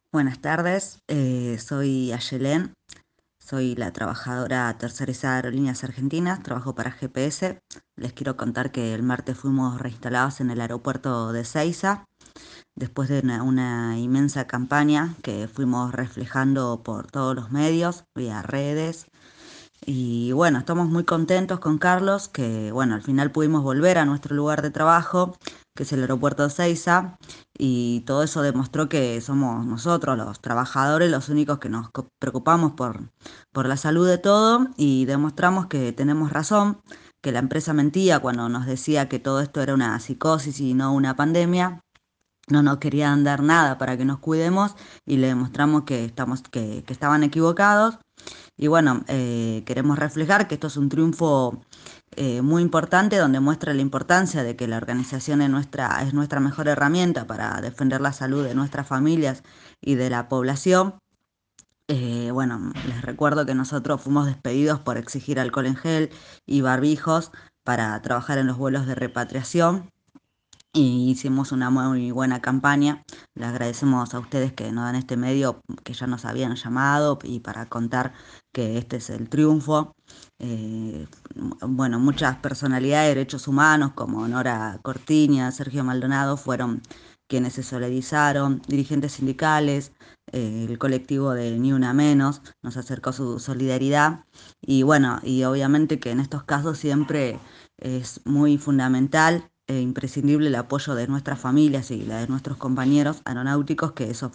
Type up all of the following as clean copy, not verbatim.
Buenas tardes, soy Ayelén, soy la trabajadora tercerizada de Aerolíneas Argentinas, trabajo para GPS. Les quiero contar que el martes fuimos reinstalados en el aeropuerto de Ezeiza, después de una inmensa campaña que fuimos reflejando por todos los medios, vía redes, y bueno, estamos muy contentos con Carlos, que bueno, al final pudimos volver a nuestro lugar de trabajo, que es el aeropuerto de Ezeiza, y todo eso demostró que somos nosotros, los trabajadores, los únicos que nos preocupamos por la salud de todo, y demostramos que tenemos razón, que la empresa mentía cuando nos decía que todo esto era una psicosis y no una pandemia. No nos querían dar nada para que nos cuidemos y le demostramos que estaban equivocados. Y bueno, queremos reflejar que esto es un triunfo muy importante donde muestra la importancia de que la organización es nuestra mejor herramienta para defender la salud de nuestras familias y de la población. Bueno, les recuerdo que nosotros fuimos despedidos por exigir alcohol en gel y barbijos para trabajar en los vuelos de repatriación y hicimos una muy buena campaña. Le agradecemos a ustedes que nos dan este medio, que ya nos habían llamado y para contar que este es el triunfo. Eh, bueno, muchas personalidades de derechos humanos como Nora Cortiña, Sergio Maldonado fueron quienes se solidarizaron, dirigentes sindicales, el colectivo de Ni Una Menos nos acercó su solidaridad y bueno, y obviamente que en estos casos siempre es muy fundamental e imprescindible el apoyo de nuestras familias y la de nuestros compañeros aeronáuticos, que eso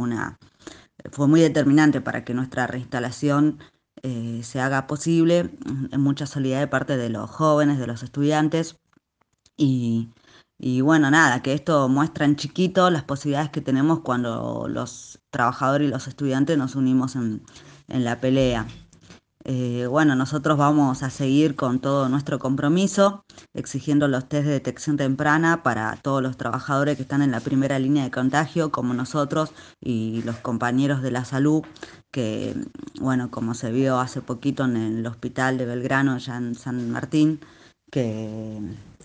fue muy determinante para que nuestra reinstalación se haga posible, en mucha solidaridad de parte de los jóvenes, de los estudiantes, y, y bueno, nada, que esto muestra en chiquito las posibilidades que tenemos cuando los trabajadores y los estudiantes nos unimos en la pelea. Bueno, nosotros vamos a seguir con todo nuestro compromiso, exigiendo los test de detección temprana para todos los trabajadores que están en la primera línea de contagio, como nosotros y los compañeros de la salud, que, bueno, como se vio hace poquito en el hospital de Belgrano, ya en San Martín, que,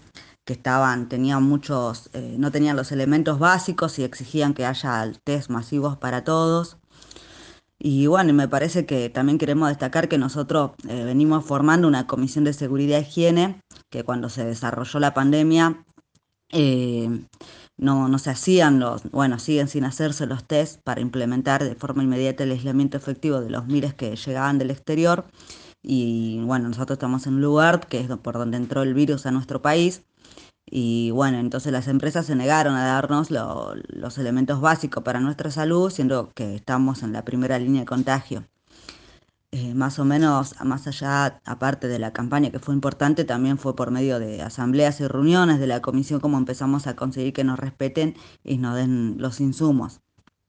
tenían muchos, no tenían los elementos básicos y exigían que haya test masivos para todos. Y bueno, y me parece que también queremos destacar que nosotros venimos formando una comisión de seguridad e higiene, que cuando se desarrolló la pandemia eh, no se hacían bueno, siguen sin hacerse los test para implementar de forma inmediata el aislamiento efectivo de los miles que llegaban del exterior. Y bueno, nosotros estamos en un lugar que es por donde entró el virus a nuestro país. Y bueno, entonces las empresas se negaron a darnos los elementos básicos para nuestra salud, siendo que estamos en la primera línea de contagio. Más o menos, más allá, aparte de la campaña que fue importante, también fue por medio de asambleas y reuniones de la comisión como empezamos a conseguir que nos respeten y nos den los insumos.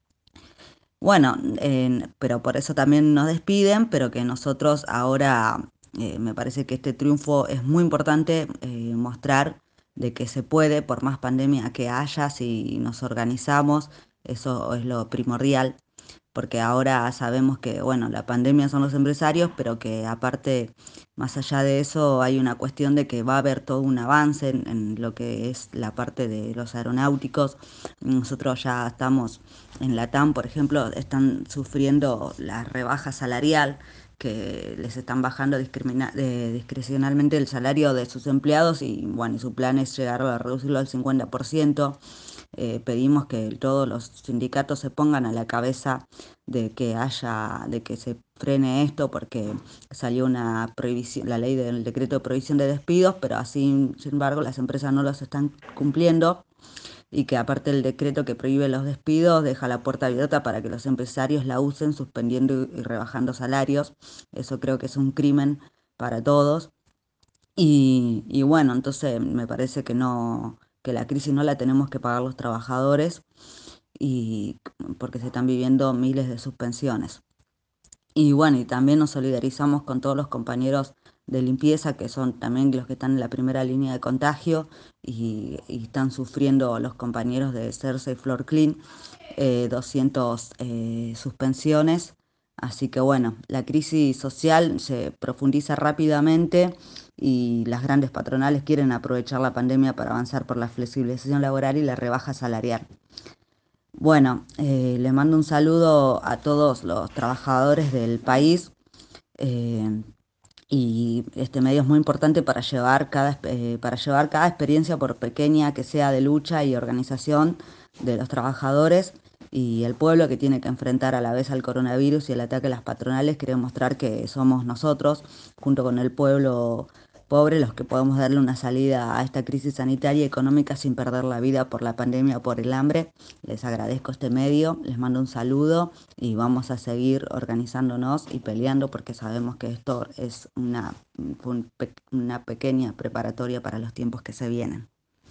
Bueno, pero por eso también nos despiden, pero que nosotros ahora, me parece que este triunfo es muy importante, mostrar de que se puede, por más pandemia que haya, si nos organizamos, eso es lo primordial, porque ahora sabemos que, bueno, la pandemia son los empresarios, pero que aparte, más allá de eso, hay una cuestión de que va a haber todo un avance en lo que es la parte de los aeronáuticos. Nosotros ya estamos en Latam, por ejemplo, están sufriendo la rebaja salarial que les están bajando discrecionalmente el salario de sus empleados y bueno, su plan es llegar a reducirlo al 50%. Pedimos que todos los sindicatos se pongan a la cabeza de que se frene esto porque salió una prohibición, la ley del decreto de prohibición de despidos, pero así, sin embargo, las empresas no los están cumpliendo y que aparte el decreto que prohíbe los despidos deja la puerta abierta para que los empresarios la usen suspendiendo y rebajando salarios. Eso creo que es un crimen para todos. Y bueno, entonces me parece que no, que la crisis no la tenemos que pagar los trabajadores y porque se están viviendo miles de suspensiones. Y bueno, y también nos solidarizamos con todos los compañeros de limpieza, que son también los que están en la primera línea de contagio y están sufriendo los compañeros de CERSA y Flor Clean, 200 suspensiones. Así que bueno, la crisis social se profundiza rápidamente y las grandes patronales quieren aprovechar la pandemia para avanzar por la flexibilización laboral y la rebaja salarial. Bueno, le mando un saludo a todos los trabajadores del país. eh, y este medio es muy importante para llevar cada experiencia, por pequeña que sea, de lucha y organización de los trabajadores y el pueblo que tiene que enfrentar a la vez al coronavirus y el ataque a las patronales. Quiere mostrar que somos nosotros, junto con el pueblo pobre, los que podemos darle una salida a esta crisis sanitaria y económica sin perder la vida por la pandemia o por el hambre. Les agradezco este medio, les mando un saludo y vamos a seguir organizándonos y peleando porque sabemos que esto es una pequeña preparatoria para los tiempos que se vienen.